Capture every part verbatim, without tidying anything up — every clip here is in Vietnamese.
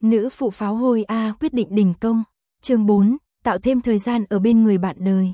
Nữ phụ pháo hôi A quyết định đình công. Chương bốn, tạo thêm thời gian ở bên người bạn đời.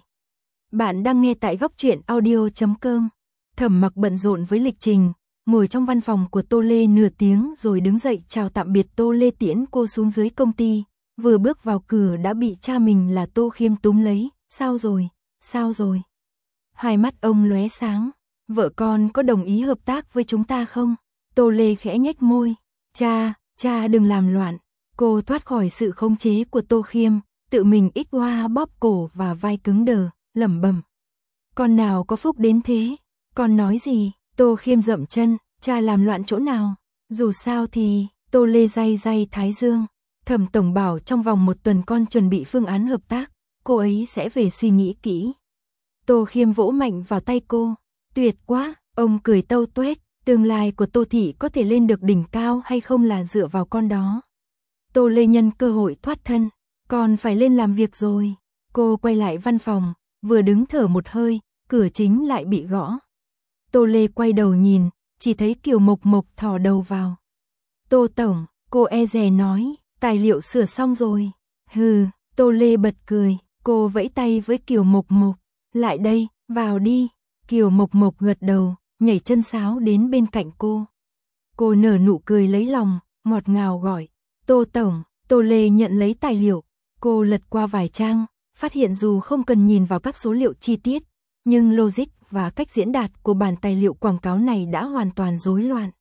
Bạn đang nghe tại góc truyện audio chấm com. Thẩm Mặc bận rộn với lịch trình, ngồi trong văn phòng của Tô Lê nửa tiếng rồi đứng dậy chào tạm biệt Tô Lê tiễn cô xuống dưới công ty. Vừa bước vào cửa đã bị cha mình là Tô Khiêm túm lấy. Sao rồi, sao rồi? Hai mắt ông lóe sáng. Vợ con có đồng ý hợp tác với chúng ta không? Tô Lê khẽ nhếch môi. Cha, cha đừng làm loạn. Cô thoát khỏi sự khống chế của Tô Khiêm, tự mình ích hoa bóp cổ và vai cứng đờ, lẩm bẩm. Con nào có phúc đến thế? Con nói gì? Tô Khiêm dậm chân, cha làm loạn chỗ nào? Dù sao thì, Tô Lê day day thái dương. Thẩm tổng bảo trong vòng một tuần con chuẩn bị phương án hợp tác, cô ấy sẽ về suy nghĩ kỹ. Tô Khiêm vỗ mạnh vào tay cô. Tuyệt quá, ông cười tâu tuét, tương lai của Tô Thị có thể lên được đỉnh cao hay không là dựa vào con đó. Tô Lê nhân cơ hội thoát thân, con phải lên làm việc rồi. Cô quay lại văn phòng, vừa đứng thở một hơi, cửa chính lại bị gõ. Tô Lê quay đầu nhìn, chỉ thấy Kiều Mộc Mộc thò đầu vào. Tô tổng, cô e dè nói, tài liệu sửa xong rồi. Hừ, Tô Lê bật cười, cô vẫy tay với Kiều Mộc Mộc. Lại đây, vào đi. Kiều Mộc Mộc gật đầu, nhảy chân sáo đến bên cạnh cô. Cô nở nụ cười lấy lòng, ngọt ngào gọi. Tô tổng, Tô Lê nhận lấy tài liệu. Cô lật qua vài trang, phát hiện dù không cần nhìn vào các số liệu chi tiết, nhưng logic và cách diễn đạt của bản tài liệu quảng cáo này đã hoàn toàn rối loạn.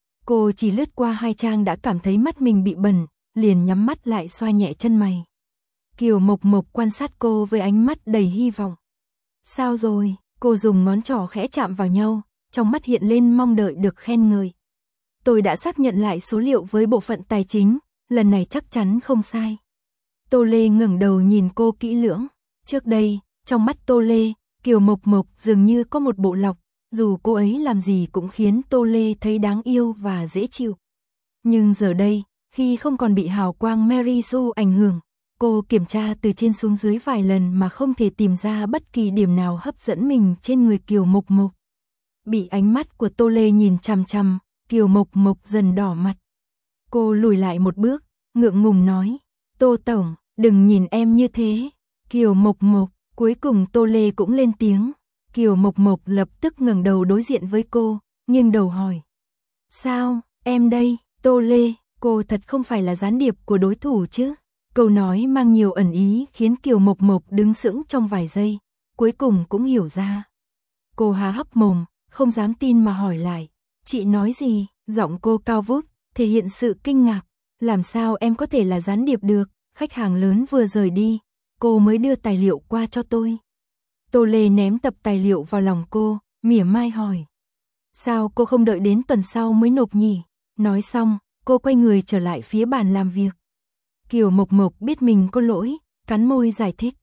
Cô chỉ lướt qua hai trang đã cảm thấy mắt mình bị bẩn, liền nhắm mắt lại xoa nhẹ chân mày. Kiều Mộc Mộc quan sát cô với ánh mắt đầy hy vọng. Sao rồi? Cô dùng ngón trỏ khẽ chạm vào nhau, trong mắt hiện lên mong đợi được khen ngợi. Tôi đã xác nhận lại số liệu với bộ phận tài chính, lần này chắc chắn không sai. Tô Lê ngẩng đầu nhìn cô kỹ lưỡng. Trước đây, trong mắt Tô Lê, Kiều Mộc Mộc dường như có một bộ lọc, dù cô ấy làm gì cũng khiến Tô Lê thấy đáng yêu và dễ chịu. Nhưng giờ đây, khi không còn bị hào quang Mary Sue ảnh hưởng, cô kiểm tra từ trên xuống dưới vài lần mà không thể tìm ra bất kỳ điểm nào hấp dẫn mình trên người Kiều Mộc Mộc. Bị ánh mắt của Tô Lê nhìn chằm chằm, Kiều Mộc Mộc dần đỏ mặt. Cô lùi lại một bước, ngượng ngùng nói, Tô tổng, đừng nhìn em như thế. Kiều Mộc Mộc, cuối cùng Tô Lê cũng lên tiếng. Kiều Mộc Mộc lập tức ngẩng đầu đối diện với cô, nghiêng đầu hỏi. Sao, em đây, Tô Lê, cô thật không phải là gián điệp của đối thủ chứ? Câu nói mang nhiều ẩn ý khiến Kiều Mộc Mộc đứng sững trong vài giây, cuối cùng cũng hiểu ra. Cô há hốc mồm, không dám tin mà hỏi lại. Chị nói gì? Giọng cô cao vút, thể hiện sự kinh ngạc. Làm sao em có thể là gián điệp được? Khách hàng lớn vừa rời đi, cô mới đưa tài liệu qua cho tôi. Tô Lê ném tập tài liệu vào lòng cô, mỉa mai hỏi. Sao cô không đợi đến tuần sau mới nộp nhỉ? Nói xong, cô quay người trở lại phía bàn làm việc. Kiều Mộc Mộc biết mình có lỗi, cắn môi giải thích.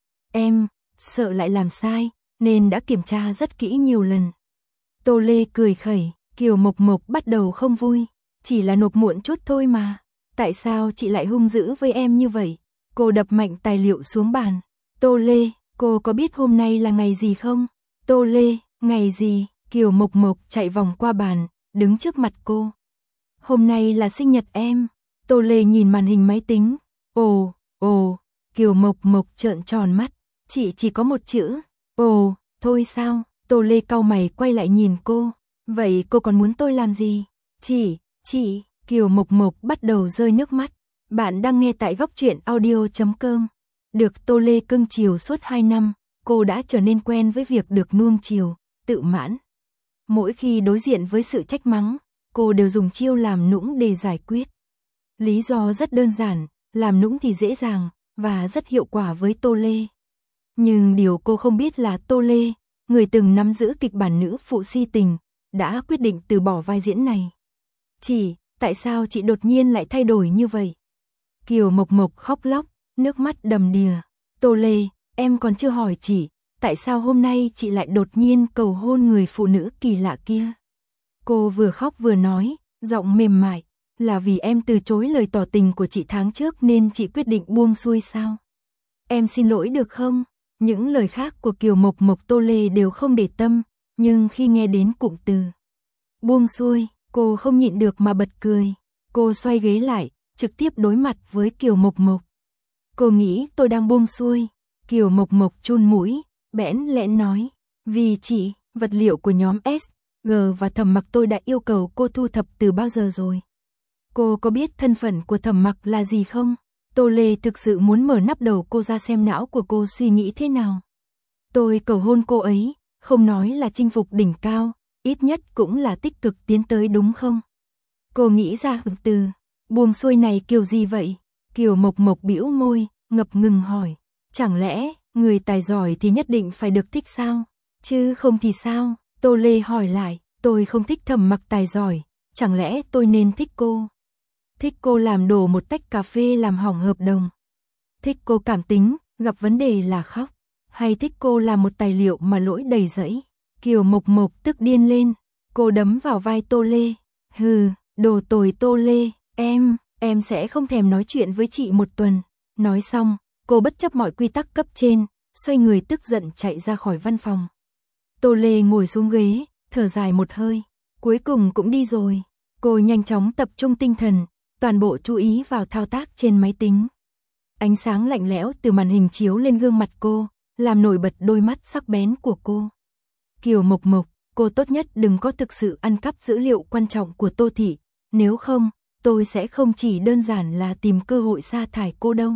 Em, sợ lại làm sai, nên đã kiểm tra rất kỹ nhiều lần. Tô Lê cười khẩy, Kiều Mộc Mộc bắt đầu không vui. Chỉ là nộp muộn chút thôi mà. Tại sao chị lại hung dữ với em như vậy? Cô đập mạnh tài liệu xuống bàn. Tô Lê, cô có biết hôm nay là ngày gì không? Tô Lê, ngày gì? Kiều Mộc Mộc chạy vòng qua bàn, đứng trước mặt cô. Hôm nay là sinh nhật em. Tô Lê nhìn màn hình máy tính. Ồ, ồ, Kiều Mộc Mộc trợn tròn mắt. Chị chỉ có một chữ. Ồ, thôi sao? Tô Lê cau mày quay lại nhìn cô. Vậy cô còn muốn tôi làm gì? Chị, chị, Kiều Mộc Mộc bắt đầu rơi nước mắt. Bạn đang nghe tại góc truyện audio chấm com. Được Tô Lê cưng chiều suốt hai năm, cô đã trở nên quen với việc được nuông chiều, tự mãn. Mỗi khi đối diện với sự trách mắng, cô đều dùng chiêu làm nũng để giải quyết. Lý do rất đơn giản, làm nũng thì dễ dàng, và rất hiệu quả với Tô Lê. Nhưng điều cô không biết là Tô Lê, người từng nắm giữ kịch bản nữ phụ si tình, đã quyết định từ bỏ vai diễn này. Chị, tại sao chị đột nhiên lại thay đổi như vậy? Kiều Mộc Mộc khóc lóc, nước mắt đầm đìa. Tô Lê, em còn chưa hỏi chị, tại sao hôm nay chị lại đột nhiên cầu hôn người phụ nữ kỳ lạ kia? Cô vừa khóc vừa nói, giọng mềm mại, là vì em từ chối lời tỏ tình của chị tháng trước nên chị quyết định buông xuôi sao? Em xin lỗi được không? Những lời khác của Kiều Mộc Mộc Tô Lê đều không để tâm, nhưng khi nghe đến cụm từ buông xuôi, cô không nhịn được mà bật cười. Cô xoay ghế lại, trực tiếp đối mặt với Kiều Mộc Mộc. Cô nghĩ tôi đang buông xuôi. Kiều Mộc Mộc chun mũi, bẽn lẽn nói, vì chị, vật liệu của nhóm ét giê và Thẩm Mặc tôi đã yêu cầu cô thu thập từ bao giờ rồi. Cô có biết thân phận của Thẩm Mặc là gì không? Tô Lê thực sự muốn mở nắp đầu cô ra xem não của cô suy nghĩ thế nào. Tôi cầu hôn cô ấy, không nói là chinh phục đỉnh cao, ít nhất cũng là tích cực tiến tới đúng không? Cô nghĩ ra từ buông xuôi này kiểu gì vậy? Kiều Mộc Mộc bĩu môi, ngập ngừng hỏi, chẳng lẽ người tài giỏi thì nhất định phải được thích sao? Chứ không thì sao? Tô Lê hỏi lại, tôi không thích Thẩm Mặc tài giỏi, chẳng lẽ tôi nên thích cô? Thích cô làm đổ một tách cà phê làm hỏng hợp đồng? Thích cô cảm tính, gặp vấn đề là khóc? Hay thích cô là một tài liệu mà lỗi đầy rẫy? Kiều Mộc Mộc tức điên lên, cô đấm vào vai Tô Lê. Hừ, đồ tồi Tô Lê, em, em sẽ không thèm nói chuyện với chị một tuần. Nói xong, cô bất chấp mọi quy tắc cấp trên, xoay người tức giận chạy ra khỏi văn phòng. Tô Lê ngồi xuống ghế, thở dài một hơi, cuối cùng cũng đi rồi. Cô nhanh chóng tập trung tinh thần, toàn bộ chú ý vào thao tác trên máy tính. Ánh sáng lạnh lẽo từ màn hình chiếu lên gương mặt cô, làm nổi bật đôi mắt sắc bén của cô. Kiều Mộc Mộc, cô tốt nhất đừng có thực sự ăn cắp dữ liệu quan trọng của Tô Thị, nếu không, tôi sẽ không chỉ đơn giản là tìm cơ hội sa thải cô đâu.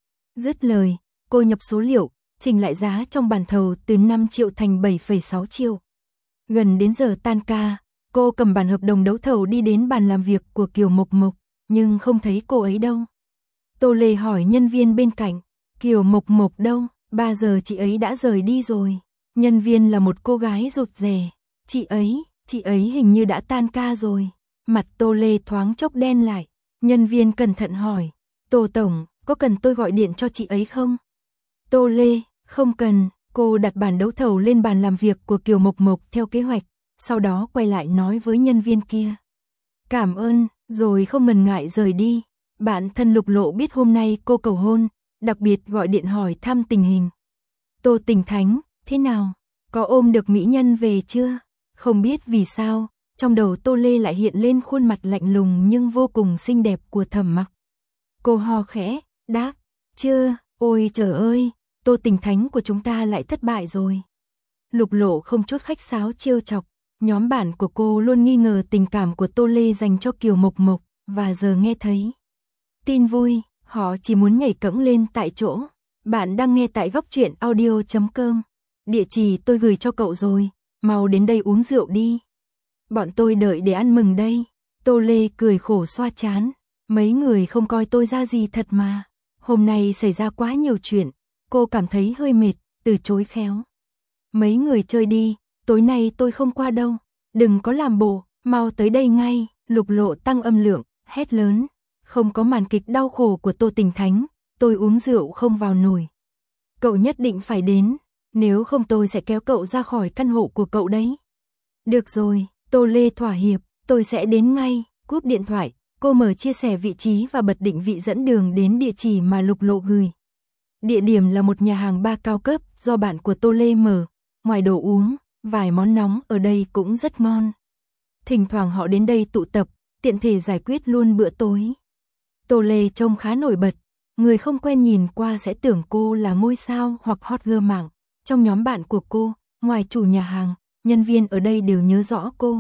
Dứt lời, cô nhập số liệu, chỉnh lại giá trong bàn thầu từ năm triệu thành bảy phẩy sáu triệu. Gần đến giờ tan ca, cô cầm bản hợp đồng đấu thầu đi đến bàn làm việc của Kiều Mộc Mộc, nhưng không thấy cô ấy đâu. Tô Lê hỏi nhân viên bên cạnh, Kiều Mộc Mộc đâu? Ba giờ chị ấy đã rời đi rồi. Nhân viên là một cô gái rụt rè. Chị ấy, chị ấy hình như đã tan ca rồi. Mặt Tô Lê thoáng chốc đen lại. Nhân viên cẩn thận hỏi, Tô Tổng, có cần tôi gọi điện cho chị ấy không? Tô Lê, không cần. Cô đặt bản đấu thầu lên bàn làm việc của Kiều Mộc Mộc theo kế hoạch, sau đó quay lại nói với nhân viên kia. Cảm ơn, rồi không ngần ngại rời đi. Bạn thân Lục Lộ biết hôm nay cô cầu hôn, đặc biệt gọi điện hỏi thăm tình hình. Tô Tình Thánh, thế nào? Có ôm được mỹ nhân về chưa? Không biết vì sao, trong đầu Tô Lê lại hiện lên khuôn mặt lạnh lùng nhưng vô cùng xinh đẹp của Thẩm Mặc. Cô ho khẽ, đáp, chưa, ôi trời ơi, Tô Tình Thánh của chúng ta lại thất bại rồi. Lục Lộ không chút khách sáo trêu chọc, nhóm bạn của cô luôn nghi ngờ tình cảm của Tô Lê dành cho Kiều Mộc Mộc, và giờ nghe thấy tin vui, họ chỉ muốn nhảy cẫng lên tại chỗ. Bạn đang nghe tại góc truyện audio chấm com. Địa chỉ tôi gửi cho cậu rồi, mau đến đây uống rượu đi. Bọn tôi đợi để ăn mừng đây. Tô Lê cười khổ xoa trán. Mấy người không coi tôi ra gì thật mà. Hôm nay xảy ra quá nhiều chuyện, cô cảm thấy hơi mệt, từ chối khéo. Mấy người chơi đi, tối nay tôi không qua đâu. Đừng có làm bộ, mau tới đây ngay. Lục Lộ tăng âm lượng, hét lớn. Không có màn kịch đau khổ của Tô Tình Thánh, tôi uống rượu không vào nổi. Cậu nhất định phải đến, nếu không tôi sẽ kéo cậu ra khỏi căn hộ của cậu đấy. Được rồi, Tô Lê thỏa hiệp, tôi sẽ đến ngay. Cúp điện thoại, cô mở chia sẻ vị trí và bật định vị dẫn đường đến địa chỉ mà Lục Lộ gửi. Địa điểm là một nhà hàng bar cao cấp do bạn của Tô Lê mở. Ngoài đồ uống, vài món nóng ở đây cũng rất ngon. Thỉnh thoảng họ đến đây tụ tập, tiện thể giải quyết luôn bữa tối. Tô Lê trông khá nổi bật, người không quen nhìn qua sẽ tưởng cô là ngôi sao hoặc hot girl mạng. Trong nhóm bạn của cô, ngoài chủ nhà hàng, nhân viên ở đây đều nhớ rõ cô.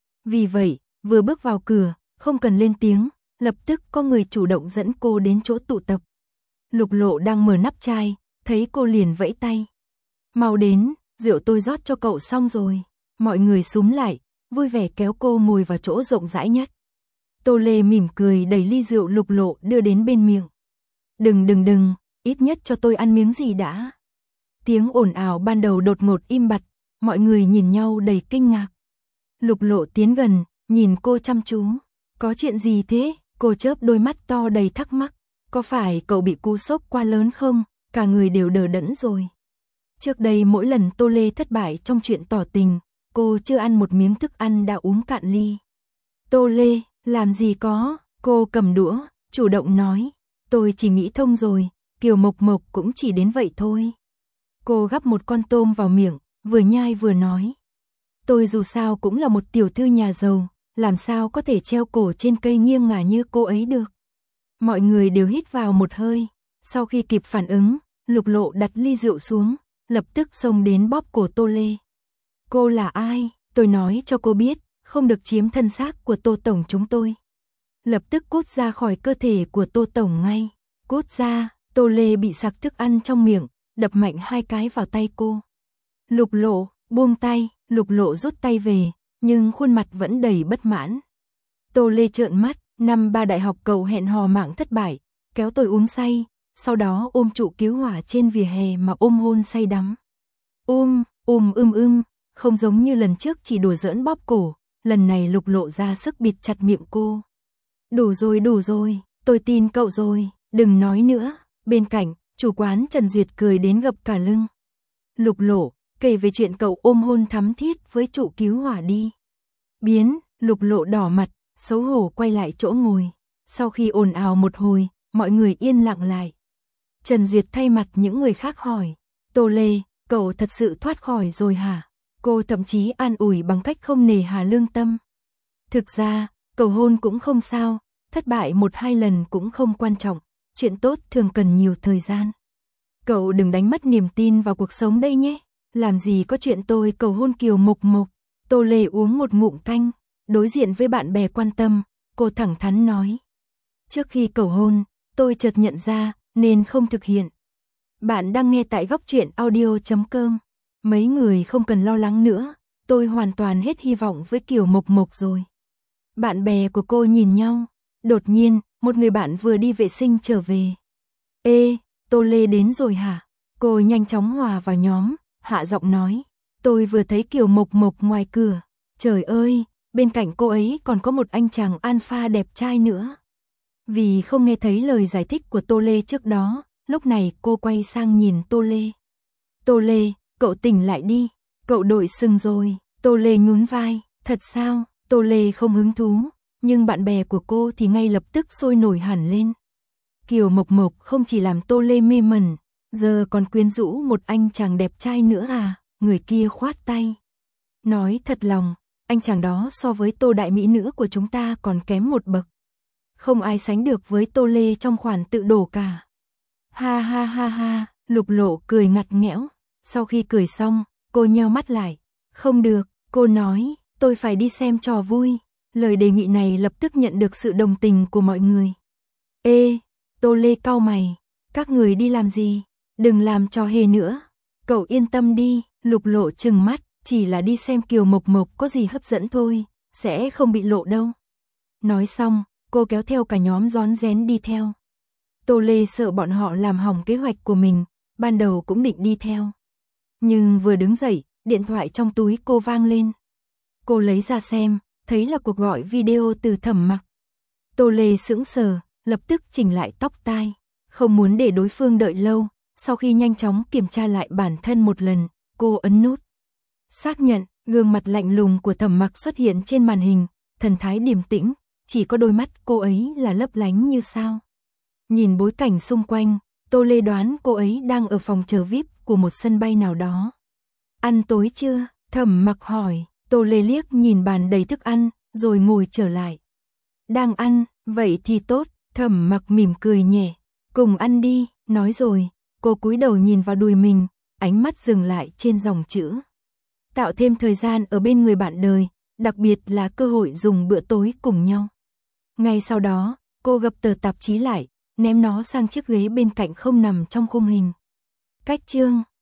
Vì vậy, vừa bước vào cửa, không cần lên tiếng, lập tức có người chủ động dẫn cô đến chỗ tụ tập. Lục Lộ đang mở nắp chai, thấy cô liền vẫy tay. Mau đến, rượu tôi rót cho cậu xong rồi. Mọi người xúm lại, vui vẻ kéo cô ngồi vào chỗ rộng rãi nhất. Tô Lê mỉm cười đẩy ly rượu Lục Lộ đưa đến bên miệng. Đừng đừng đừng, ít nhất cho tôi ăn miếng gì đã. Tiếng ồn ào ban đầu đột ngột im bặt, mọi người nhìn nhau đầy kinh ngạc. Lục Lộ tiến gần, nhìn cô chăm chú. Có chuyện gì thế? Cô chớp đôi mắt to đầy thắc mắc. Có phải cậu bị cú sốc quá lớn không? Cả người đều đờ đẫn rồi. Trước đây mỗi lần Tô Lê thất bại trong chuyện tỏ tình, cô chưa ăn một miếng thức ăn đã uống cạn ly. Tô Lê, làm gì có? Cô cầm đũa, chủ động nói. Tôi chỉ nghĩ thông rồi, Kiều Mộc Mộc cũng chỉ đến vậy thôi. Cô gắp một con tôm vào miệng, vừa nhai vừa nói. Tôi dù sao cũng là một tiểu thư nhà giàu, làm sao có thể treo cổ trên cây nghiêng ngả như cô ấy được. Mọi người đều hít vào một hơi. Sau khi kịp phản ứng, Lục Lộ đặt ly rượu xuống, lập tức xông đến bóp cổ Tô Lê. Cô là ai? Tôi nói cho cô biết, không được chiếm thân xác của Tô Tổng chúng tôi. Lập tức cút ra khỏi cơ thể của Tô Tổng ngay. Cút ra. Tô Lê bị sặc thức ăn trong miệng, đập mạnh hai cái vào tay cô. Lục Lộ, buông tay. Lục Lộ rút tay về, nhưng khuôn mặt vẫn đầy bất mãn. Tô Lê trợn mắt, năm ba đại học cậu hẹn hò mạng thất bại, kéo tôi uống say, sau đó ôm trụ cứu hỏa trên vỉa hè mà ôm hôn say đắm. Ôm, ôm ưm ưm, không giống như lần trước chỉ đùa giỡn bóp cổ, lần này Lục Lộ ra sức bịt chặt miệng cô. Đủ rồi đủ rồi, tôi tin cậu rồi, đừng nói nữa. Bên cạnh, chủ quán Trần Duyệt cười đến gập cả lưng. Lục Lộ, kể về chuyện cậu ôm hôn thắm thiết với trụ cứu hỏa đi. Biến, Lục Lộ đỏ mặt, xấu hổ quay lại chỗ ngồi. Sau khi ồn ào một hồi, mọi người yên lặng lại. Trần Duyệt thay mặt những người khác hỏi. Tô Lê, cậu thật sự thoát khỏi rồi hả? Cô thậm chí an ủi bằng cách không nề hà lương tâm. Thực ra, cầu hôn cũng không sao, thất bại một hai lần cũng không quan trọng. Chuyện tốt thường cần nhiều thời gian. Cậu đừng đánh mất niềm tin vào cuộc sống đây nhé. Làm gì có chuyện tôi cầu hôn Kiều Mộc Mộc. Tô Lê uống một ngụm canh, đối diện với bạn bè quan tâm, cô thẳng thắn nói. Trước khi cầu hôn, tôi chợt nhận ra, nên không thực hiện. Bạn đang nghe tại góc truyện audio chấm com. Mấy người không cần lo lắng nữa, tôi hoàn toàn hết hy vọng với Kiều Mộc Mộc rồi. Bạn bè của cô nhìn nhau, đột nhiên, một người bạn vừa đi vệ sinh trở về. Ê, Tô Lê đến rồi hả? Cô nhanh chóng hòa vào nhóm, hạ giọng nói. Tôi vừa thấy Kiều Mộc Mộc ngoài cửa. Trời ơi, bên cạnh cô ấy còn có một anh chàng alpha đẹp trai nữa. Vì không nghe thấy lời giải thích của Tô Lê trước đó, lúc này cô quay sang nhìn Tô Lê. Tô Lê, cậu tỉnh lại đi. Cậu đội sừng rồi. Tô Lê nhún vai. Thật sao? Tô Lê không hứng thú. Nhưng bạn bè của cô thì ngay lập tức sôi nổi hẳn lên. Kiều Mộc Mộc không chỉ làm Tô Lê mê mẩn, giờ còn quyến rũ một anh chàng đẹp trai nữa à? Người kia khoát tay. Nói thật lòng, anh chàng đó so với Tô đại mỹ nữ của chúng ta còn kém một bậc. Không ai sánh được với Tô Lê trong khoản tự đổ cả. Ha ha ha ha, Lục Lộ cười ngặt nghẽo. Sau khi cười xong, cô nheo mắt lại. Không được, cô nói, tôi phải đi xem trò vui. Lời đề nghị này lập tức nhận được sự đồng tình của mọi người. Ê, Tô Lê cau mày, các người đi làm gì? Đừng làm trò hề nữa. Cậu yên tâm đi, Lục Lộ trừng mắt, chỉ là đi xem Kiều Mộc Mộc có gì hấp dẫn thôi, sẽ không bị lộ đâu. Nói xong, cô kéo theo cả nhóm rón rén đi theo. Tô Lê sợ bọn họ làm hỏng kế hoạch của mình, ban đầu cũng định đi theo. Nhưng vừa đứng dậy, điện thoại trong túi cô vang lên. Cô lấy ra xem, thấy là cuộc gọi video từ Thẩm Mặc. Tô Lê sững sờ, lập tức chỉnh lại tóc tai, không muốn để đối phương đợi lâu. Sau khi nhanh chóng kiểm tra lại bản thân một lần, cô ấn nút xác nhận. Gương mặt lạnh lùng của Thẩm Mặc xuất hiện trên màn hình, thần thái điềm tĩnh, chỉ có đôi mắt cô ấy là lấp lánh như sao. Nhìn bối cảnh xung quanh, Tô Lê đoán cô ấy đang ở phòng chờ vi ai pi của một sân bay nào đó. Ăn tối chưa? Thẩm Mặc hỏi. Tô Lê liếc nhìn bàn đầy thức ăn, rồi ngồi trở lại. Đang ăn, vậy thì tốt. Thẩm Mặc mỉm cười nhẹ. Cùng ăn đi, nói rồi. Cô cúi đầu nhìn vào đùi mình, ánh mắt dừng lại trên dòng chữ. Tạo thêm thời gian ở bên người bạn đời, đặc biệt là cơ hội dùng bữa tối cùng nhau. Ngay sau đó, cô gập tờ tạp chí lại, ném nó sang chiếc ghế bên cạnh không nằm trong khung hình. Cách chương